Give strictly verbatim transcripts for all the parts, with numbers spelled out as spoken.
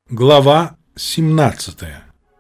Глава семнадцатая.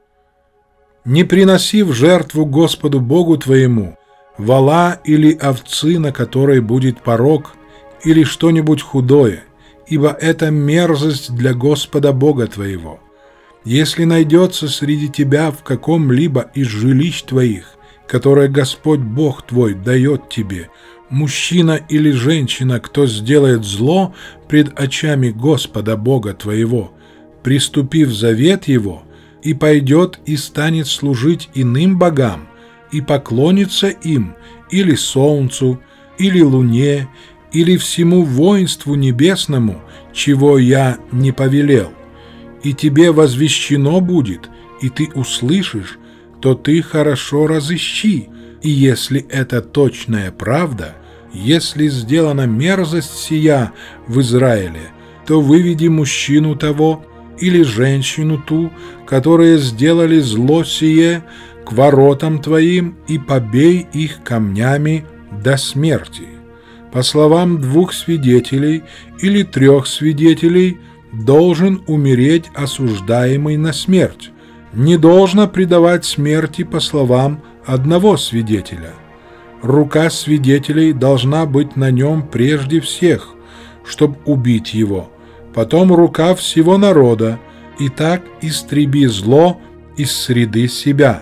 «Не приноси в жертву Господу Богу твоему вола или овцы, на которой будет порок, или что-нибудь худое, ибо это мерзость для Господа Бога твоего. Если найдется среди тебя в каком-либо из жилищ твоих, которое Господь Бог твой дает тебе, мужчина или женщина, кто сделает зло пред очами Господа Бога твоего, приступив завет его, и пойдет и станет служить иным богам, и поклонится им, или солнцу, или луне, или всему воинству небесному, чего я не повелел, и тебе возвещено будет, и ты услышишь, то ты хорошо разыщи, и если это точная правда, если сделана мерзость сия в Израиле, то выведи мужчину того, или женщину ту, которые сделали зло сие, к воротам твоим, и побей их камнями до смерти. По словам двух свидетелей или трех свидетелей, должен умереть осуждаемый на смерть. Не должно предавать смерти по словам одного свидетеля. Рука свидетелей должна быть на нем прежде всех, чтобы убить его, потом рука всего народа, и так истреби зло из среды себя.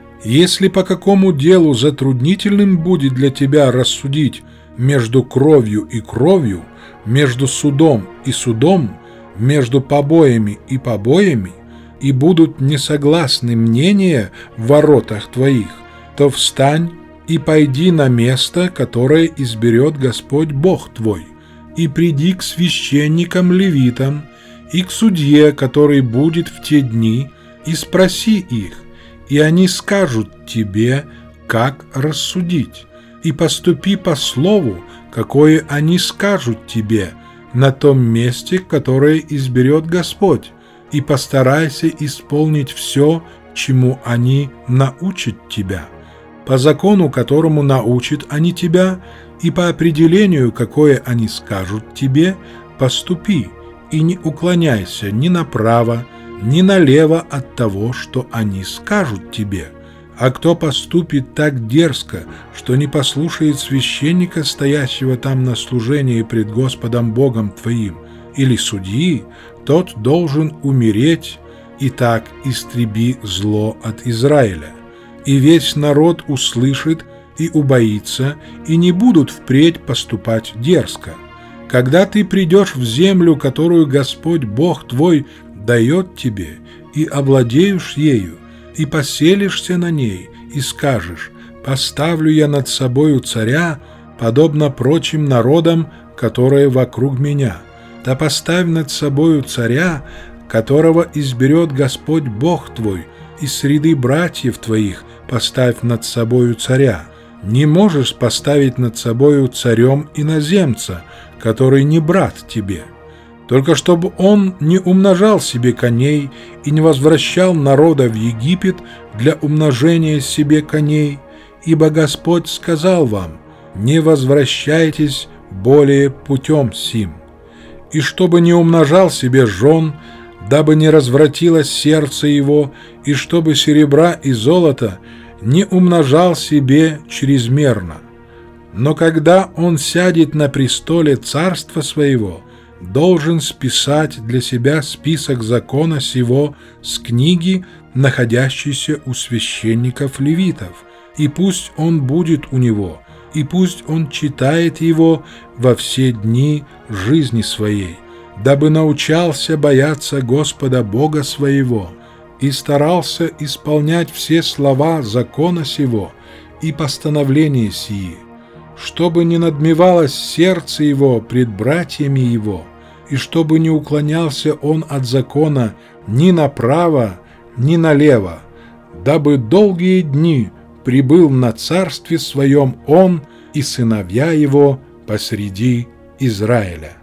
Если по какому делу затруднительным будет для тебя рассудить между кровью и кровью, между судом и судом, между побоями и побоями, и будут несогласны мнения в воротах твоих, то встань и пойди на место, которое изберет Господь Бог твой, и приди к священникам-левитам и к судье, который будет в те дни, и спроси их, и они скажут тебе, как рассудить, и поступи по слову, какое они скажут тебе, на том месте, которое изберет Господь, и постарайся исполнить все, чему они научат тебя. По закону, которому научат они тебя, и по определению, какое они скажут тебе, поступи, и не уклоняйся ни направо, ни налево от того, что они скажут тебе. А кто поступит так дерзко, что не послушает священника, стоящего там на служении пред Господом Богом твоим, или судьи, тот должен умереть, и так истреби зло от Израиля. И весь народ услышит и убоится, и не будут впредь поступать дерзко. Когда ты придешь в землю, которую Господь Бог твой дает тебе, и овладеешь ею, и поселишься на ней, и скажешь: «Поставлю я над собою царя, подобно прочим народам, которые вокруг меня». Да поставь над собою царя, которого изберет Господь Бог твой, из среды братьев твоих поставь над собою царя. Не можешь поставить над собою царем иноземца, который не брат тебе. Только чтобы он не умножал себе коней и не возвращал народа в Египет для умножения себе коней, ибо Господь сказал вам: «Не возвращайтесь более путем сим». И чтобы не умножал себе жен, дабы не развратилось сердце его, и чтобы серебра и золота не умножал себе чрезмерно. Но когда он сядет на престоле царства своего, должен списать для себя список закона сего с книги, находящейся у священников-левитов, и пусть он будет у него, и пусть он читает его во все дни жизни своей, дабы научался бояться Господа Бога своего, и старался исполнять все слова закона сего и постановления сии, чтобы не надмевалось сердце его пред братьями его, и чтобы не уклонялся он от закона ни направо, ни налево, дабы долгие дни прибыл на царстве своем он и сыновья его посреди Израиля.